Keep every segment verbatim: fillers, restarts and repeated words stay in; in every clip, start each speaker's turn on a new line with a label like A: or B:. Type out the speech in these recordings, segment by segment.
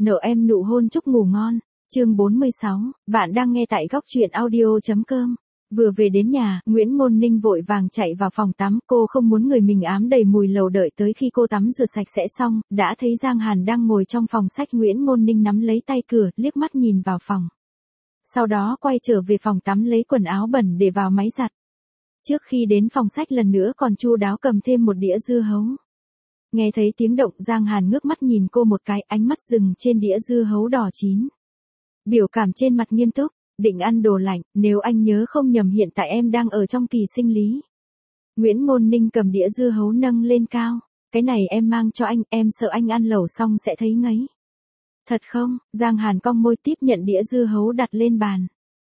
A: Nợ em nụ hôn chúc ngủ ngon. Chương bốn mươi sáu, bạn đang nghe tại góc truyện audio.com. Vừa về đến nhà, Nguyễn Ngôn Ninh vội vàng chạy vào phòng tắm, cô không muốn người mình ám đầy mùi lầu đợi tới khi cô tắm rửa sạch sẽ xong, đã thấy Giang Hàn đang ngồi trong phòng sách. Nguyễn Ngôn Ninh nắm lấy tay cửa, liếc mắt nhìn vào phòng. Sau đó quay trở về phòng tắm lấy quần áo bẩn để vào máy giặt. Trước khi đến phòng sách lần nữa còn chu đáo cầm thêm một đĩa dưa hấu. Nghe thấy tiếng động, Giang Hàn ngước mắt nhìn cô một cái, ánh mắt dừng trên đĩa dưa hấu đỏ chín. Biểu cảm trên mặt nghiêm túc, định ăn đồ lạnh, nếu anh nhớ không nhầm hiện tại em đang ở trong kỳ sinh lý. Nguyễn Ngôn Ninh cầm đĩa dưa hấu nâng lên cao, cái này em mang cho anh, em sợ anh ăn lẩu xong sẽ thấy ngấy. Thật không? Giang Hàn cong môi tiếp nhận đĩa dưa hấu đặt lên bàn.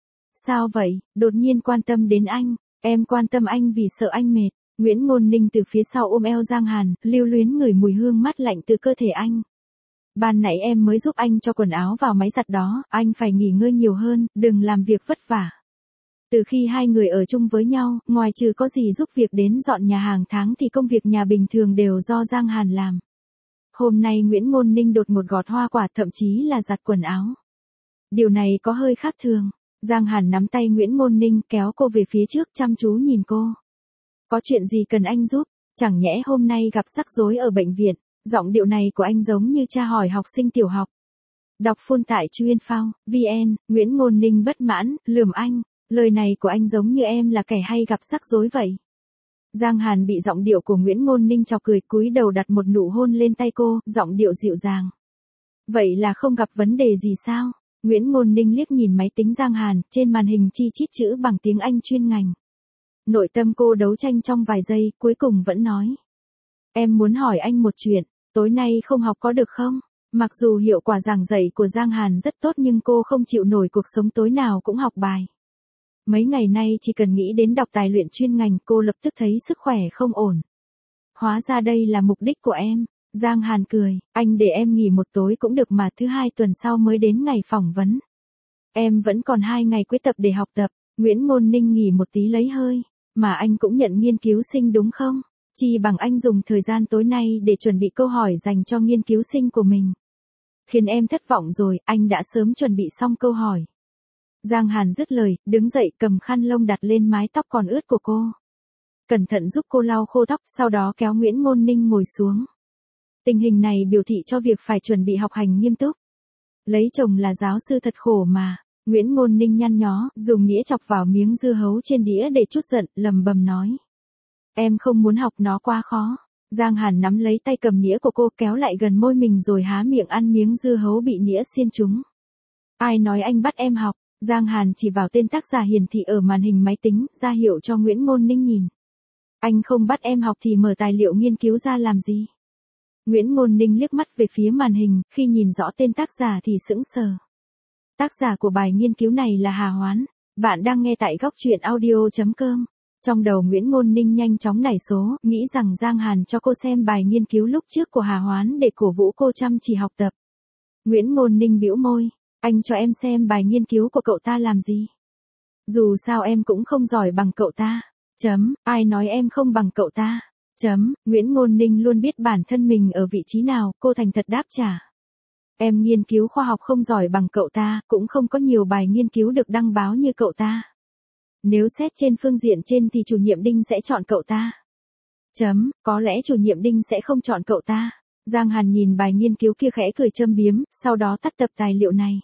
A: Sao vậy, đột nhiên quan tâm đến anh, em quan tâm anh vì sợ anh mệt. Nguyễn Ngôn Ninh từ phía sau ôm eo Giang Hàn, lưu luyến ngửi mùi hương mát lạnh từ cơ thể anh. Ban nãy em mới giúp anh cho quần áo vào máy giặt đó, anh phải nghỉ ngơi nhiều hơn, đừng làm việc vất vả. Từ khi hai người ở chung với nhau, ngoài trừ có gì giúp việc đến dọn nhà hàng tháng thì công việc nhà bình thường đều do Giang Hàn làm. Hôm nay Nguyễn Ngôn Ninh đột ngột gọt hoa quả, thậm chí là giặt quần áo. Điều này có hơi khác thường. Giang Hàn nắm tay Nguyễn Ngôn Ninh kéo cô về phía trước, chăm chú nhìn cô. Có chuyện gì cần anh giúp? Chẳng nhẽ hôm nay gặp rắc rối ở bệnh viện? Giọng điệu này của anh giống như cha hỏi học sinh tiểu học. Đọc full tại chuyên phao, vn, Nguyễn Ngôn Ninh bất mãn, lườm anh. Lời này của anh giống như em là kẻ hay gặp rắc rối vậy. Giang Hàn bị giọng điệu của Nguyễn Ngôn Ninh chọc cười, cúi đầu đặt một nụ hôn lên tay cô, giọng điệu dịu dàng. Vậy là không gặp vấn đề gì sao? Nguyễn Ngôn Ninh liếc nhìn máy tính Giang Hàn, trên màn hình chi chít chữ bằng tiếng Anh chuyên ngành. Nội tâm cô đấu tranh trong vài giây, cuối cùng vẫn nói. Em muốn hỏi anh một chuyện, tối nay không học có được không? Mặc dù hiệu quả giảng dạy của Giang Hàn rất tốt nhưng cô không chịu nổi cuộc sống tối nào cũng học bài. Mấy ngày nay chỉ cần nghĩ đến đọc tài luyện chuyên ngành cô lập tức thấy sức khỏe không ổn. Hóa ra đây là mục đích của em. Giang Hàn cười, anh để em nghỉ một tối cũng được mà, thứ hai tuần sau mới đến ngày phỏng vấn. Em vẫn còn hai ngày cuối tập để học tập. Nguyễn Ngôn Ninh nghỉ một tí lấy hơi. Mà anh cũng nhận nghiên cứu sinh đúng không? Chỉ bằng anh dùng thời gian tối nay để chuẩn bị câu hỏi dành cho nghiên cứu sinh của mình. Khiến em thất vọng rồi, anh đã sớm chuẩn bị xong câu hỏi. Giang Hàn dứt lời, đứng dậy cầm khăn lông đặt lên mái tóc còn ướt của cô. Cẩn thận giúp cô lau khô tóc, sau đó kéo Nguyễn Ngôn Ninh ngồi xuống. Tình hình này biểu thị cho việc phải chuẩn bị học hành nghiêm túc. Lấy chồng là giáo sư thật khổ mà. Nguyễn Ngôn Ninh nhăn nhó, dùng nĩa chọc vào miếng dưa hấu trên đĩa để trút giận, lầm bầm nói. Em không muốn học, nó quá khó. Giang Hàn nắm lấy tay cầm nĩa của cô kéo lại gần môi mình rồi há miệng ăn miếng dưa hấu bị nĩa xiên trúng. Ai nói anh bắt em học? Giang Hàn chỉ vào tên tác giả hiển thị ở màn hình máy tính, ra hiệu cho Nguyễn Ngôn Ninh nhìn. Anh không bắt em học thì mở tài liệu nghiên cứu ra làm gì? Nguyễn Ngôn Ninh liếc mắt về phía màn hình, khi nhìn rõ tên tác giả thì sững sờ. Tác giả của bài nghiên cứu này là Hà Hoán. Bạn đang nghe tại góc truyện audio.com. Trong đầu Nguyễn Ngôn Ninh nhanh chóng nảy số, nghĩ rằng Giang Hàn cho cô xem bài nghiên cứu lúc trước của Hà Hoán để cổ vũ cô chăm chỉ học tập. Nguyễn Ngôn Ninh bĩu môi, anh cho em xem bài nghiên cứu của cậu ta làm gì? Dù sao em cũng không giỏi bằng cậu ta. Chấm, ai nói em không bằng cậu ta? Chấm, Nguyễn Ngôn Ninh luôn biết bản thân mình ở vị trí nào, cô thành thật đáp trả. Em nghiên cứu khoa học không giỏi bằng cậu ta, cũng không có nhiều bài nghiên cứu được đăng báo như cậu ta. Nếu xét trên phương diện trên thì chủ nhiệm Đinh sẽ chọn cậu ta. Chấm, có lẽ chủ nhiệm Đinh sẽ không chọn cậu ta. Giang Hàn nhìn bài nghiên cứu kia khẽ cười châm biếm, sau đó tắt tập tài liệu này.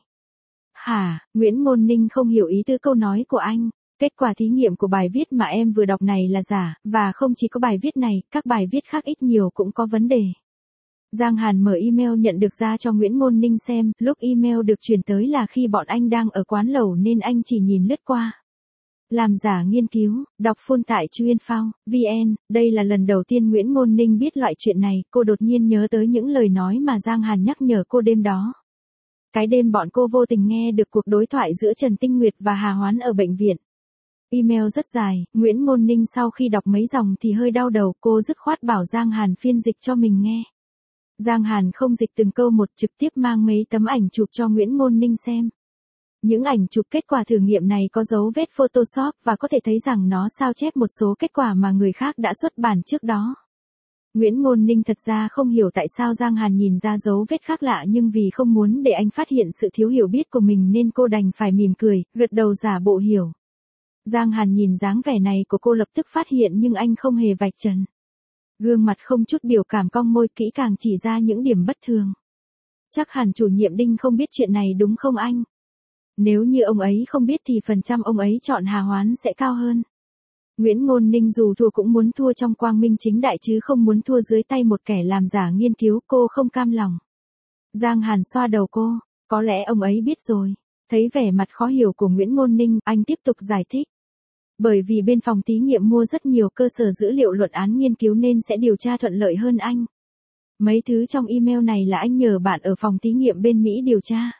A: Hả, Nguyễn Ngôn Ninh không hiểu ý tứ câu nói của anh. Kết quả thí nghiệm của bài viết mà em vừa đọc này là giả, và không chỉ có bài viết này, các bài viết khác ít nhiều cũng có vấn đề. Giang Hàn mở email nhận được ra cho Nguyễn Ngôn Ninh xem, lúc email được chuyển tới là khi bọn anh đang ở quán lẩu nên anh chỉ nhìn lướt qua. Làm giả nghiên cứu, đọc full tại chuyên phao, vn, đây là lần đầu tiên Nguyễn Ngôn Ninh biết loại chuyện này, cô đột nhiên nhớ tới những lời nói mà Giang Hàn nhắc nhở cô đêm đó. Cái đêm bọn cô vô tình nghe được cuộc đối thoại giữa Trần Tinh Nguyệt và Hà Hoán ở bệnh viện. Email rất dài, Nguyễn Ngôn Ninh sau khi đọc mấy dòng thì hơi đau đầu, cô dứt khoát bảo Giang Hàn phiên dịch cho mình nghe. Giang Hàn không dịch từng câu một, trực tiếp mang mấy tấm ảnh chụp cho Nguyễn Ngôn Ninh xem. Những ảnh chụp kết quả thử nghiệm này có dấu vết Photoshop và có thể thấy rằng nó sao chép một số kết quả mà người khác đã xuất bản trước đó. Nguyễn Ngôn Ninh thật ra không hiểu tại sao Giang Hàn nhìn ra dấu vết khác lạ, nhưng vì không muốn để anh phát hiện sự thiếu hiểu biết của mình nên cô đành phải mỉm cười, gật đầu giả bộ hiểu. Giang Hàn nhìn dáng vẻ này của cô lập tức phát hiện nhưng anh không hề vạch trần. Gương mặt không chút biểu cảm, cong môi kỹ càng chỉ ra những điểm bất thường. Chắc hẳn chủ nhiệm Đinh không biết chuyện này đúng không anh? Nếu như ông ấy không biết thì phần trăm ông ấy chọn Hà Hoán sẽ cao hơn. Nguyễn Ngôn Ninh dù thua cũng muốn thua trong quang minh chính đại chứ không muốn thua dưới tay một kẻ làm giả nghiên cứu, cô không cam lòng. Giang Hàn xoa đầu cô, có lẽ ông ấy biết rồi. Thấy vẻ mặt khó hiểu của Nguyễn Ngôn Ninh, anh tiếp tục giải thích. Bởi vì bên phòng thí nghiệm mua rất nhiều cơ sở dữ liệu luận án nghiên cứu nên sẽ điều tra thuận lợi hơn anh. Mấy thứ trong email này là anh nhờ bạn ở phòng thí nghiệm bên Mỹ điều tra.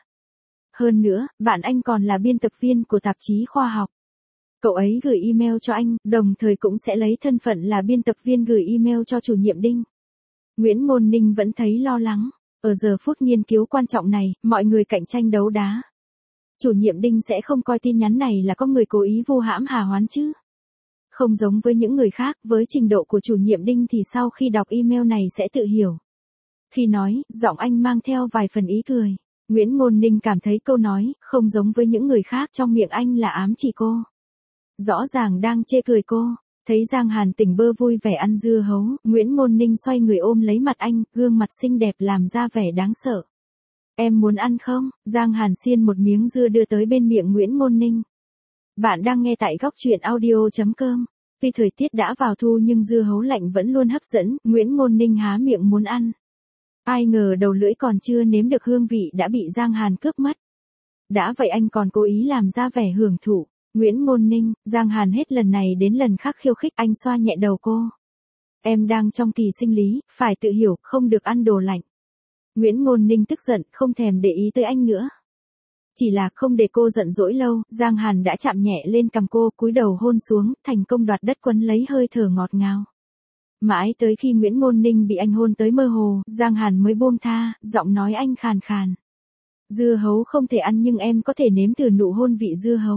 A: Hơn nữa, bạn anh còn là biên tập viên của tạp chí khoa học. Cậu ấy gửi email cho anh, đồng thời cũng sẽ lấy thân phận là biên tập viên gửi email cho chủ nhiệm Đinh. Nguyễn Ngôn Ninh vẫn thấy lo lắng. Ở giờ phút nghiên cứu quan trọng này, mọi người cạnh tranh đấu đá. Chủ nhiệm Đinh sẽ không coi tin nhắn này là có người cố ý vu hãm Hà Hoán chứ. Không giống với những người khác, với trình độ của chủ nhiệm Đinh thì sau khi đọc email này sẽ tự hiểu. Khi nói, giọng anh mang theo vài phần ý cười. Nguyễn Ngôn Ninh cảm thấy câu nói, không giống với những người khác trong miệng anh là ám chỉ cô. Rõ ràng đang chê cười cô. Thấy Giang Hàn tỉnh bơ vui vẻ ăn dưa hấu, Nguyễn Ngôn Ninh xoay người ôm lấy mặt anh, gương mặt xinh đẹp làm ra vẻ đáng sợ. Em muốn ăn không? Giang Hàn xiên một miếng dưa đưa tới bên miệng Nguyễn Ngôn Ninh. Bạn đang nghe tại góc truyện audio chấm com. Tuy thời tiết đã vào thu nhưng dưa hấu lạnh vẫn luôn hấp dẫn, Nguyễn Ngôn Ninh há miệng muốn ăn. Ai ngờ đầu lưỡi còn chưa nếm được hương vị đã bị Giang Hàn cướp mất. Đã vậy anh còn cố ý làm ra vẻ hưởng thụ. Nguyễn Ngôn Ninh, Giang Hàn hết lần này đến lần khác khiêu khích, anh xoa nhẹ đầu cô. Em đang trong kỳ sinh lý, phải tự hiểu, không được ăn đồ lạnh. Nguyễn Ngôn Ninh tức giận, không thèm để ý tới anh nữa. Chỉ là không để cô giận dỗi lâu, Giang Hàn đã chạm nhẹ lên cằm cô, cúi đầu hôn xuống, thành công đoạt đất quấn lấy hơi thở ngọt ngào. Mãi tới khi Nguyễn Ngôn Ninh bị anh hôn tới mơ hồ, Giang Hàn mới buông tha, giọng nói anh khàn khàn. Dưa hấu không thể ăn nhưng em có thể nếm thử nụ hôn vị dưa hấu.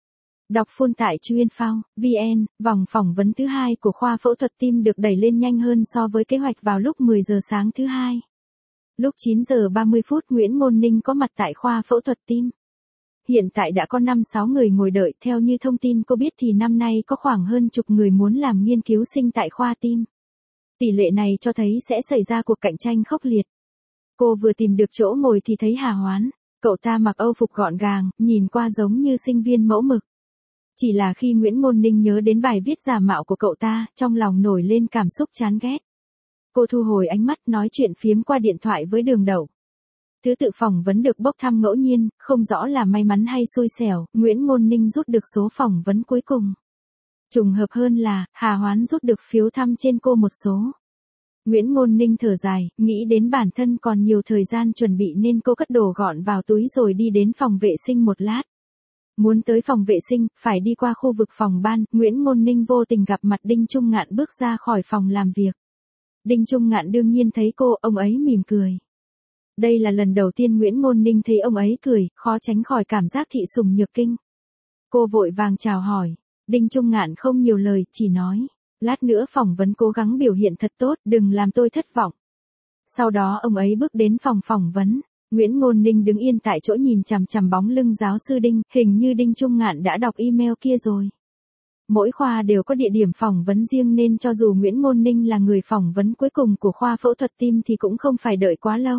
A: Đọc full tại chuyên phao, vn, vòng phỏng vấn thứ hai của khoa phẫu thuật tim được đẩy lên nhanh hơn so với kế hoạch vào lúc mười giờ sáng thứ hai. Lúc chín giờ ba mươi phút Nguyễn Ngôn Ninh có mặt tại khoa phẫu thuật tim. Hiện tại đã có năm sáu người ngồi đợi, theo như thông tin cô biết thì năm nay có khoảng hơn chục người muốn làm nghiên cứu sinh tại khoa tim. Tỷ lệ này cho thấy sẽ xảy ra cuộc cạnh tranh khốc liệt. Cô vừa tìm được chỗ ngồi thì thấy Hà Hoán, cậu ta mặc âu phục gọn gàng, nhìn qua giống như sinh viên mẫu mực. Chỉ là khi Nguyễn Ngôn Ninh nhớ đến bài viết giả mạo của cậu ta, trong lòng nổi lên cảm xúc chán ghét. Cô thu hồi ánh mắt nói chuyện phiếm qua điện thoại với Đường Đậu. Thứ tự phỏng vấn được bốc thăm ngẫu nhiên, không rõ là may mắn hay xui xẻo, Nguyễn Ngôn Ninh rút được số phỏng vấn cuối cùng. Trùng hợp hơn là, Hà Hoán rút được phiếu thăm trên cô một số. Nguyễn Ngôn Ninh thở dài, nghĩ đến bản thân còn nhiều thời gian chuẩn bị nên cô cất đồ gọn vào túi rồi đi đến phòng vệ sinh một lát. Muốn tới phòng vệ sinh, phải đi qua khu vực phòng ban, Nguyễn Ngôn Ninh vô tình gặp mặt Đinh Trung Ngạn bước ra khỏi phòng làm việc. Đinh Trung Ngạn đương nhiên thấy cô, ông ấy mỉm cười. Đây là lần đầu tiên Nguyễn Ngôn Ninh thấy ông ấy cười, khó tránh khỏi cảm giác thị sủng nhược kinh. Cô vội vàng chào hỏi. Đinh Trung Ngạn không nhiều lời, chỉ nói. Lát nữa phỏng vấn cố gắng biểu hiện thật tốt, đừng làm tôi thất vọng. Sau đó ông ấy bước đến phòng phỏng vấn. Nguyễn Ngôn Ninh đứng yên tại chỗ nhìn chằm chằm bóng lưng giáo sư Đinh, hình như Đinh Trung Ngạn đã đọc email kia rồi. Mỗi khoa đều có địa điểm phỏng vấn riêng nên cho dù Nguyễn Ngôn Ninh là người phỏng vấn cuối cùng của khoa phẫu thuật tim thì cũng không phải đợi quá lâu.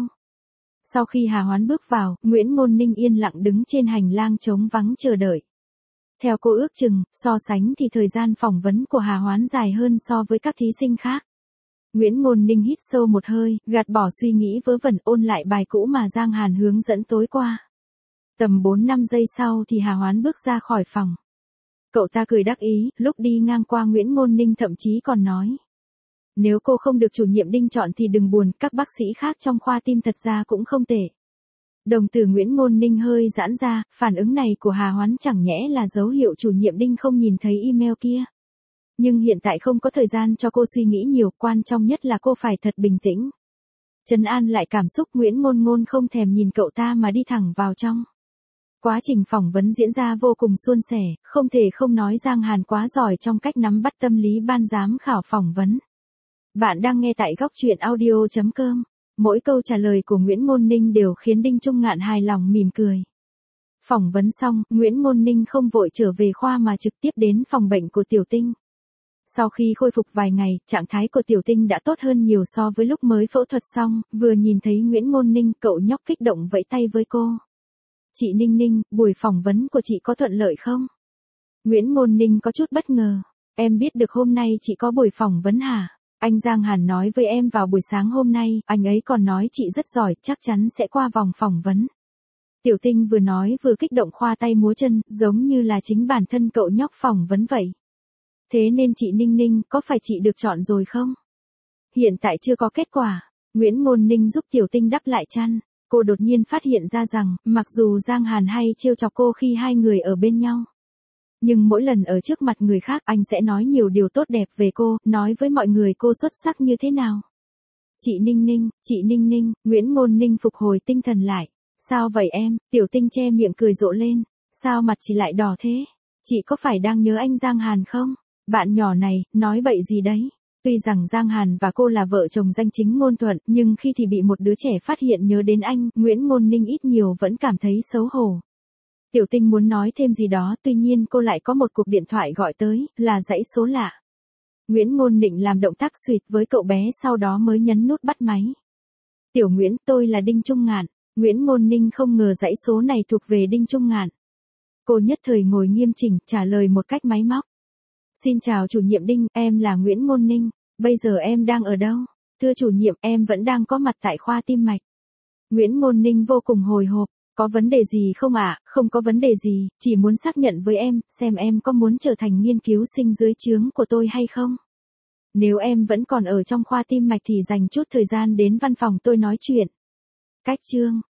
A: Sau khi Hà Hoán bước vào, Nguyễn Ngôn Ninh yên lặng đứng trên hành lang trống vắng chờ đợi. Theo cô ước chừng, so sánh thì thời gian phỏng vấn của Hà Hoán dài hơn so với các thí sinh khác. Nguyễn Ngôn Ninh hít sâu một hơi, gạt bỏ suy nghĩ vớ vẩn, ôn lại bài cũ mà Giang Hàn hướng dẫn tối qua. Tầm bốn năm giây sau thì Hà Hoán bước ra khỏi phòng. Cậu ta cười đắc ý, lúc đi ngang qua Nguyễn Ngôn Ninh thậm chí còn nói. Nếu cô không được chủ nhiệm Đinh chọn thì đừng buồn, các bác sĩ khác trong khoa tim thật ra cũng không tệ. Đồng tử Nguyễn Ngôn Ninh hơi giãn ra, phản ứng này của Hà Hoán chẳng nhẽ là dấu hiệu chủ nhiệm Đinh không nhìn thấy email kia. Nhưng hiện tại không có thời gian cho cô suy nghĩ nhiều, quan trọng nhất là cô phải thật bình tĩnh. Trấn an lại cảm xúc, Nguyễn Ngôn Ngôn không thèm nhìn cậu ta mà đi thẳng vào trong. Quá trình phỏng vấn diễn ra vô cùng suôn sẻ, không thể không nói Giang Hàn quá giỏi trong cách nắm bắt tâm lý ban giám khảo phỏng vấn. Bạn đang nghe tại góc chuyện audio chấm com. Mỗi câu trả lời của Nguyễn Ngôn Ninh đều khiến Đinh Trung Ngạn hài lòng mỉm cười. Phỏng vấn xong, Nguyễn Ngôn Ninh không vội trở về khoa mà trực tiếp đến phòng bệnh của Tiểu Tinh. Sau khi khôi phục vài ngày, trạng thái của Tiểu Tinh đã tốt hơn nhiều so với lúc mới phẫu thuật xong, vừa nhìn thấy Nguyễn Ngôn Ninh, cậu nhóc kích động vẫy tay với cô. Chị Ninh Ninh, buổi phỏng vấn của chị có thuận lợi không? Nguyễn Ngôn Ninh có chút bất ngờ. Em biết được hôm nay chị có buổi phỏng vấn hả? Anh Giang Hàn nói với em vào buổi sáng hôm nay, anh ấy còn nói chị rất giỏi, chắc chắn sẽ qua vòng phỏng vấn. Tiểu Tinh vừa nói vừa kích động khoa tay múa chân, giống như là chính bản thân cậu nhóc phỏng vấn vậy. Thế nên chị Ninh Ninh, có phải chị được chọn rồi không? Hiện tại chưa có kết quả. Nguyễn Ngôn Ninh giúp Tiểu Tinh đắp lại chăn. Cô đột nhiên phát hiện ra rằng, mặc dù Giang Hàn hay trêu chọc cô khi hai người ở bên nhau, nhưng mỗi lần ở trước mặt người khác anh sẽ nói nhiều điều tốt đẹp về cô, nói với mọi người cô xuất sắc như thế nào. Chị Ninh Ninh, chị Ninh Ninh, Nguyễn Ngôn Ninh phục hồi tinh thần lại. Sao vậy em? Tiểu Tinh che miệng cười rộ lên. Sao mặt chị lại đỏ thế? Chị có phải đang nhớ anh Giang Hàn không? Bạn nhỏ này, nói bậy gì đấy? Tuy rằng Giang Hàn và cô là vợ chồng danh chính ngôn thuận, nhưng khi thì bị một đứa trẻ phát hiện nhớ đến anh, Nguyễn Ngôn Ninh ít nhiều vẫn cảm thấy xấu hổ. Tiểu Tinh muốn nói thêm gì đó, tuy nhiên cô lại có một cuộc điện thoại gọi tới, là dãy số lạ. Nguyễn Ngôn Ninh làm động tác xuyệt với cậu bé, sau đó mới nhấn nút bắt máy. Tiểu Nguyễn, tôi là Đinh Trung Ngạn. Nguyễn Ngôn Ninh không ngờ dãy số này thuộc về Đinh Trung Ngạn. Cô nhất thời ngồi nghiêm chỉnh, trả lời một cách máy móc. Xin chào chủ nhiệm Đinh, em là Nguyễn Ngôn Ninh. Bây giờ em đang ở đâu? Thưa chủ nhiệm, em vẫn đang có mặt tại khoa tim mạch. Nguyễn Ngôn Ninh vô cùng hồi hộp. Có vấn đề gì không ạ? À? Không có vấn đề gì, chỉ muốn xác nhận với em, xem em có muốn trở thành nghiên cứu sinh dưới trướng của tôi hay không? Nếu em vẫn còn ở trong khoa tim mạch thì dành chút thời gian đến văn phòng tôi nói chuyện. Cách chương.